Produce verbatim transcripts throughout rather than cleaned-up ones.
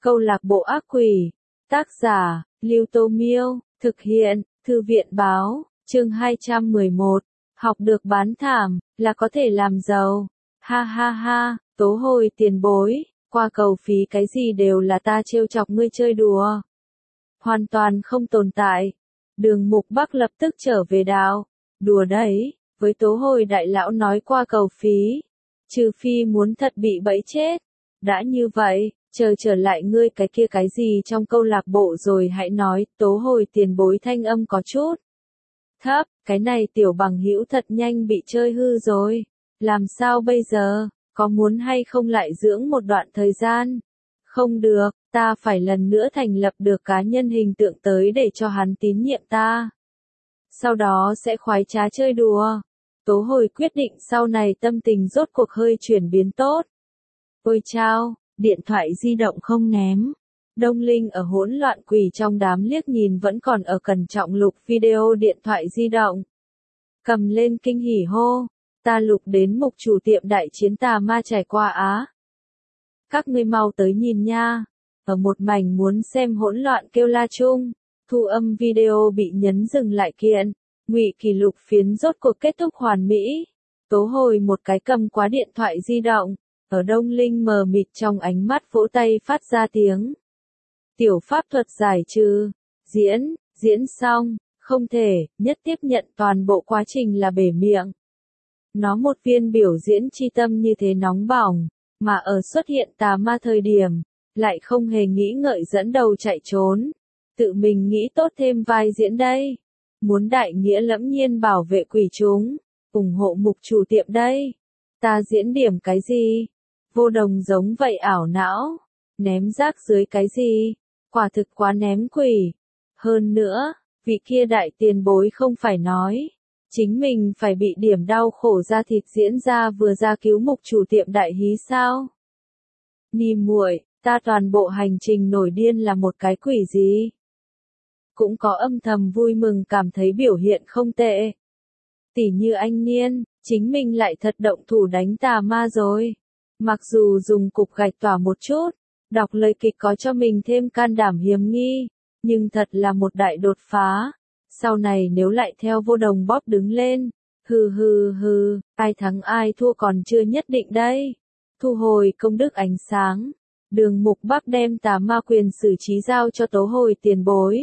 Câu lạc bộ ác quỷ. Tác giả, Lưu Tô Miêu. Thực hiện, Thư viện Báo. Chương hai trăm mười một. Học được bán thảm, là có thể làm giàu. Ha ha ha, Tố Hồi tiền bối, qua cầu phí cái gì đều là ta trêu chọc ngươi chơi đùa. Hoàn toàn không tồn tại. Đường Mục Bắc lập tức trở về đạo. Đùa đấy, với Tố Hồi đại lão nói qua cầu phí. Trừ phi muốn thật bị bẫy chết. Đã như vậy, chờ trở lại ngươi cái kia cái gì trong câu lạc bộ rồi hãy nói. Tố Hồi tiền bối thanh âm có chút thấp, cái này tiểu bằng hữu thật nhanh bị chơi hư rồi. Làm sao bây giờ, có muốn hay không lại dưỡng một đoạn thời gian? Không được, ta phải lần nữa thành lập được cá nhân hình tượng tới để cho hắn tín nhiệm ta. Sau đó sẽ khoái trá chơi đùa. Tố Hồi quyết định sau này tâm tình rốt cuộc hơi chuyển biến tốt. Ôi chao, điện thoại di động không ném. Đông Linh ở hỗn loạn quỷ trong đám liếc nhìn vẫn còn ở cẩn trọng lục video điện thoại di động. Cầm lên kinh hỉ hô, ta lục đến mục chủ tiệm đại chiến tà ma trải qua Á. Các ngươi mau tới nhìn nha. Ở một mảnh muốn xem hỗn loạn kêu la chung, thu âm video bị nhấn dừng lại kiện. Ngụy kỷ lục phiến rốt cuộc kết thúc hoàn mỹ. Tố Hồi một cái cầm quá điện thoại di động, ở Đông Linh mờ mịt trong ánh mắt vỗ tay phát ra tiếng. Tiểu pháp thuật giải trừ, diễn, diễn xong, không thể, nhất tiếp nhận toàn bộ quá trình là bể miệng. Nó một viên biểu diễn chi tâm như thế nóng bỏng, mà ở xuất hiện tà ma thời điểm, lại không hề nghĩ ngợi dẫn đầu chạy trốn. Tự mình nghĩ tốt thêm vai diễn đây. Muốn đại nghĩa lẫm nhiên bảo vệ quỷ chúng, ủng hộ mục chủ tiệm đây. Ta diễn điểm cái gì? Vô Đồng giống vậy ảo não. Ném rác dưới cái gì? Quả thực quá ném quỷ. Hơn nữa, vị kia đại tiền bối không phải nói. Chính mình phải bị điểm đau khổ ra thịt diễn ra vừa ra cứu mục chủ tiệm đại hí sao? Ni muội, ta toàn bộ hành trình nổi điên là một cái quỷ gì? Cũng có âm thầm vui mừng cảm thấy biểu hiện không tệ. Tỉ như anh Niên, chính mình lại thật động thủ đánh tà ma rồi. Mặc dù dùng cục gạch tỏa một chút, đọc lời kịch có cho mình thêm can đảm hiếm nghi, nhưng thật là một đại đột phá. Sau này nếu lại theo Vô Đồng bóp đứng lên, hừ hừ hừ, ai thắng ai thua còn chưa nhất định đây. Thu hồi công đức ánh sáng, Đường Mục Bắc đem tà ma quyền xử trí giao cho Tố Hồi tiền bối.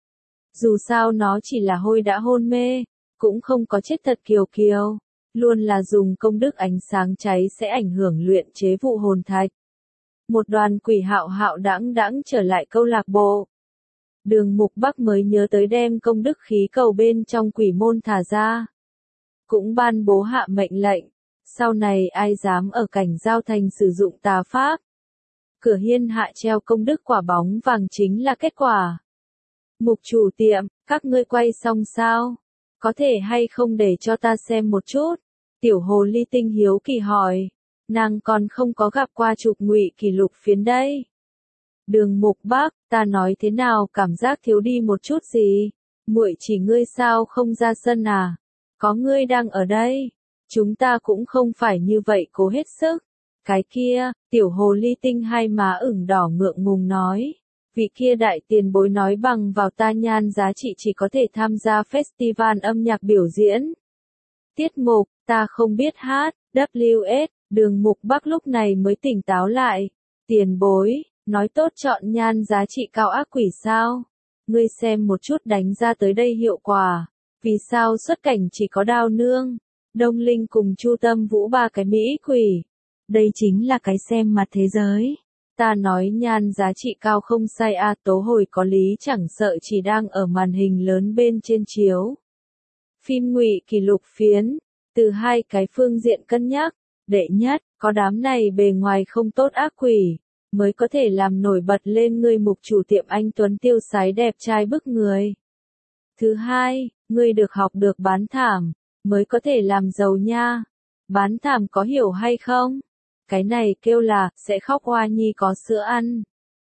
Dù sao nó chỉ là hôi đã hôn mê, cũng không có chết thật kiều kiều, luôn là dùng công đức ánh sáng cháy sẽ ảnh hưởng luyện chế vụ hồn thạch. Một đoàn quỷ hạo hạo đãng đãng trở lại câu lạc bộ. Đường Mục Bắc mới nhớ tới đem công đức khí cầu bên trong quỷ môn thả ra. Cũng ban bố hạ mệnh lệnh, sau này ai dám ở cảnh giao thành sử dụng tà pháp. Cửa hiên hạ treo công đức quả bóng vàng chính là kết quả. Mục chủ tiệm, các ngươi quay xong sao? Có thể hay không để cho ta xem một chút? Tiểu hồ ly tinh hiếu kỳ hỏi. Nàng còn không có gặp qua chụp ngụy kỷ lục phiến đây. Đường Mục Bắc, ta nói thế nào cảm giác thiếu đi một chút gì? Muội chỉ ngươi sao không ra sân à? Có ngươi đang ở đây. Chúng ta cũng không phải như vậy cố hết sức. Cái kia, tiểu hồ ly tinh hai má ửng đỏ ngượng ngùng nói. Vị kia đại tiền bối nói bằng vào ta nhan giá trị chỉ có thể tham gia festival âm nhạc biểu diễn. Tiết mục, ta không biết hát, W S, Đường Mục Bắc lúc này mới tỉnh táo lại. Tiền bối, nói tốt chọn nhan giá trị cao ác quỷ sao? Ngươi xem một chút đánh ra tới đây hiệu quả. Vì sao xuất cảnh chỉ có Đao Nương, Đông Linh cùng Chu Tâm Vũ ba cái mỹ quỷ? Đây chính là cái xem mặt thế giới. Ta nói nhan giá trị cao không sai a. Tố Hồi có lý chẳng sợ chỉ đang ở màn hình lớn bên trên chiếu. Phim ngụy kỷ lục phiến, từ hai cái phương diện cân nhắc. Đệ nhất, có đám này bề ngoài không tốt ác quỷ, mới có thể làm nổi bật lên người mục chủ tiệm anh Tuấn tiêu sái đẹp trai bức người. Thứ hai, ngươi được học được bán thảm, mới có thể làm giàu nha. Bán thảm có hiểu hay không? Cái này kêu là, sẽ khóc hoa nhi có sữa ăn.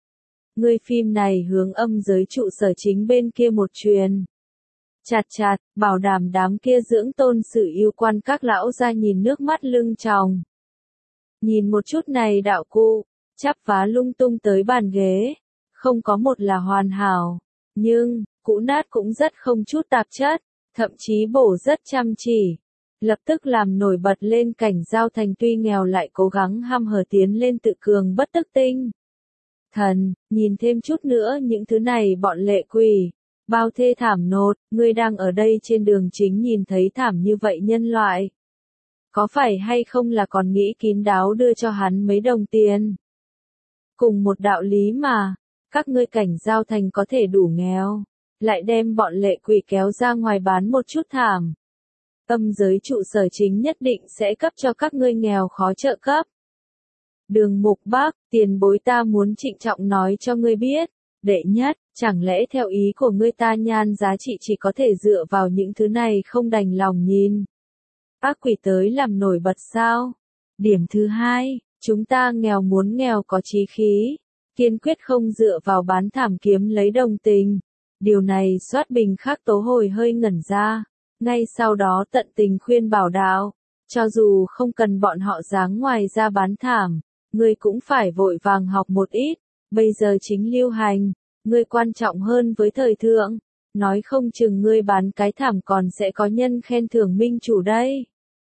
Ngươi phim này hướng âm giới trụ sở chính bên kia một truyền. Chặt chặt, bảo đảm đám kia dưỡng tôn sự yêu quan các lão ra nhìn nước mắt lưng tròng. Nhìn một chút này đạo cụ, chắp vá lung tung tới bàn ghế, không có một là hoàn hảo, nhưng, cũ nát cũng rất không chút tạp chất, thậm chí bổ rất chăm chỉ. Lập tức làm nổi bật lên cảnh Giao Thành tuy nghèo lại cố gắng hăm hở tiến lên tự cường bất tức tinh. Thần, nhìn thêm chút nữa những thứ này bọn lệ quỷ. Bao thê thảm nột, ngươi đang ở đây trên đường chính nhìn thấy thảm như vậy nhân loại. Có phải hay không là còn nghĩ kín đáo đưa cho hắn mấy đồng tiền? Cùng một đạo lý mà, các ngươi cảnh Giao Thành có thể đủ nghèo, lại đem bọn lệ quỷ kéo ra ngoài bán một chút thảm. Âm giới trụ sở chính nhất định sẽ cấp cho các ngươi nghèo khó trợ cấp. Đường Mục Bác, tiền bối ta muốn trịnh trọng nói cho ngươi biết, đệ nhất, chẳng lẽ theo ý của ngươi ta nhan giá trị chỉ có thể dựa vào những thứ này không đành lòng nhìn. Ác quỷ tới làm nổi bật sao? Điểm thứ hai, chúng ta nghèo muốn nghèo có chí khí, kiên quyết không dựa vào bán thảm kiếm lấy đồng tình. Điều này Soát Bình Khắc Tố hồi hơi ngẩn ra, ngay sau đó tận tình khuyên bảo đạo, cho dù không cần bọn họ dáng ngoài ra bán thảm, ngươi cũng phải vội vàng học một ít, bây giờ chính lưu hành, ngươi quan trọng hơn với thời thượng, nói không chừng ngươi bán cái thảm còn sẽ có nhân khen thưởng minh chủ đây.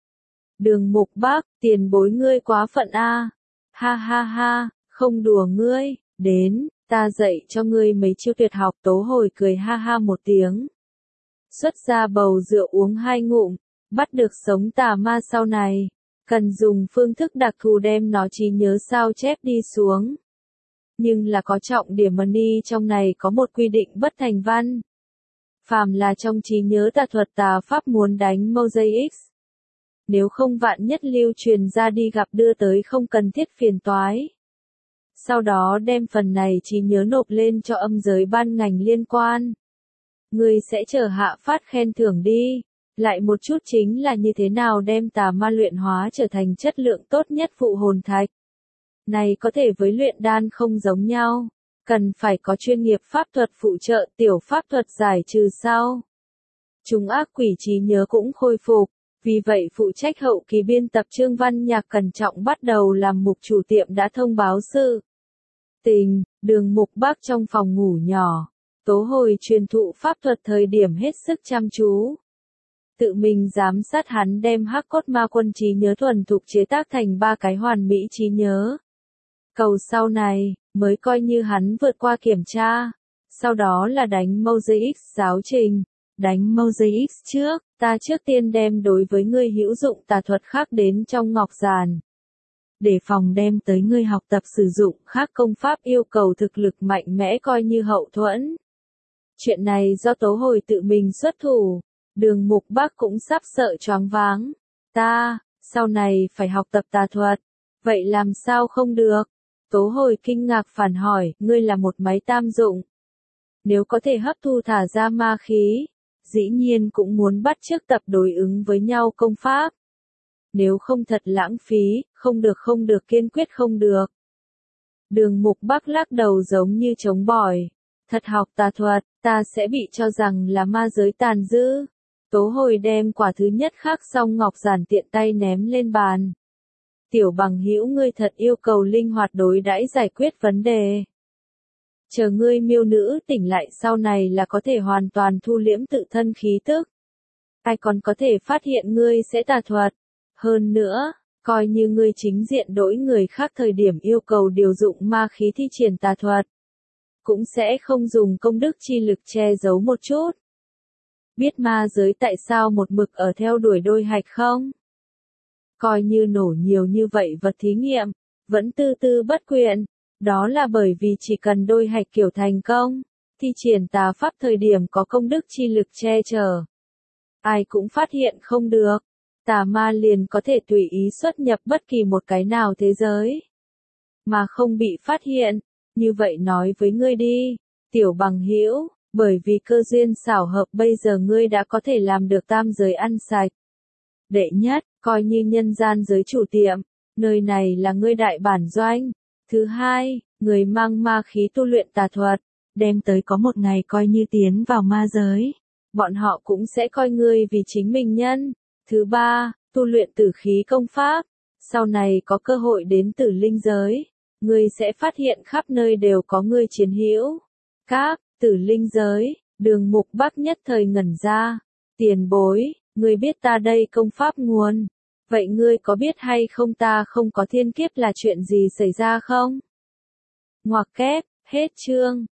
Đường Mục Bác, tiền bối ngươi quá phận a. Ha ha ha, không đùa ngươi, đến, ta dạy cho ngươi mấy chiêu tuyệt học. Tố hồi cười ha ha một tiếng. Xuất ra bầu rượu uống hai ngụm, bắt được sống tà ma sau này, cần dùng phương thức đặc thù đem nó trí nhớ sao chép đi xuống. Nhưng là có trọng điểm money trong này có một quy định bất thành văn. Phàm là trong trí nhớ tà thuật tà pháp muốn đánh Mosaic. Nếu không vạn nhất lưu truyền ra đi gặp đưa tới không cần thiết phiền toái. Sau đó đem phần này trí nhớ nộp lên cho âm giới ban ngành liên quan. Người sẽ chờ hạ phát khen thưởng đi. Lại một chút chính là như thế nào đem tà ma luyện hóa trở thành chất lượng tốt nhất phụ hồn thạch. Này có thể với luyện đan không giống nhau. Cần phải có chuyên nghiệp pháp thuật phụ trợ, tiểu pháp thuật giải trừ sau. Chúng ác quỷ trí nhớ cũng khôi phục. Vì vậy phụ trách hậu kỳ biên tập Trương Văn Nhạc cẩn trọng bắt đầu làm mục chủ tiệm đã thông báo sự tình. Đường Mục Bác trong phòng ngủ nhỏ, Tố hồi truyền thụ pháp thuật thời điểm hết sức chăm chú. Tự mình giám sát hắn đem hắc cốt ma quân trí nhớ thuần thục chế tác thành ba cái hoàn mỹ trí nhớ. Cầu sau này, mới coi như hắn vượt qua kiểm tra. Sau đó là đánh Mosaic giáo trình. Đánh Mosaic trước, ta trước tiên đem đối với ngươi hữu dụng tà thuật khác đến trong ngọc giàn. Để phòng đem tới ngươi học tập sử dụng khác công pháp yêu cầu thực lực mạnh mẽ coi như hậu thuẫn. Chuyện này do Tố hồi tự mình xuất thủ. Đường Mục Bác cũng sắp sợ choáng váng. Ta, sau này phải học tập tà thuật. Vậy làm sao không được? Tố hồi kinh ngạc phản hỏi, ngươi là một máy tam dụng. Nếu có thể hấp thu thả ra ma khí, dĩ nhiên cũng muốn bắt chước tập đối ứng với nhau công pháp. Nếu không thật lãng phí, không được không được kiên quyết không được. Đường Mục Bác lắc đầu giống như chống bỏi. Thật học tà thuật, ta sẽ bị cho rằng là ma giới tàn dữ. Tố hồi đem quả thứ nhất khắc xong ngọc giản tiện tay ném lên bàn. Tiểu bằng hữu ngươi thật yêu cầu linh hoạt đối đãi giải quyết vấn đề. Chờ ngươi miêu nữ tỉnh lại sau này là có thể hoàn toàn thu liễm tự thân khí tức. Ai còn có thể phát hiện ngươi sẽ tà thuật. Hơn nữa, coi như ngươi chính diện đối người khác thời điểm yêu cầu điều dụng ma khí thi triển tà thuật. Cũng sẽ không dùng công đức chi lực che giấu một chút. Biết ma giới tại sao một mực ở theo đuổi đôi hạch không? Coi như nổ nhiều như vậy vật thí nghiệm, vẫn tư tư bất quyện. Đó là bởi vì chỉ cần đôi hạch kiểu thành công, thi triển tà pháp thời điểm có công đức chi lực che chở. Ai cũng phát hiện không được. Tà ma liền có thể tùy ý xuất nhập bất kỳ một cái nào thế giới. Mà không bị phát hiện. Như vậy nói với ngươi đi, tiểu bằng hữu, bởi vì cơ duyên xảo hợp bây giờ ngươi đã có thể làm được tam giới ăn sạch. Đệ nhất, coi như nhân gian giới chủ tiệm, nơi này là ngươi đại bản doanh. Thứ hai, người mang ma khí tu luyện tà thuật, đem tới có một ngày coi như tiến vào ma giới. Bọn họ cũng sẽ coi ngươi vì chính mình nhân. Thứ ba, tu luyện tử khí công pháp, sau này có cơ hội đến tử linh giới. ngươi sẽ phát hiện khắp nơi đều có ngươi chiến hữu. Các tử linh giới, Đường Mục Bắc nhất thời ngẩn ra. Tiền bối, ngươi biết ta đây công pháp nguồn. Vậy ngươi có biết hay không ta không có thiên kiếp là chuyện gì xảy ra không? Ngoặc kép, hết chương.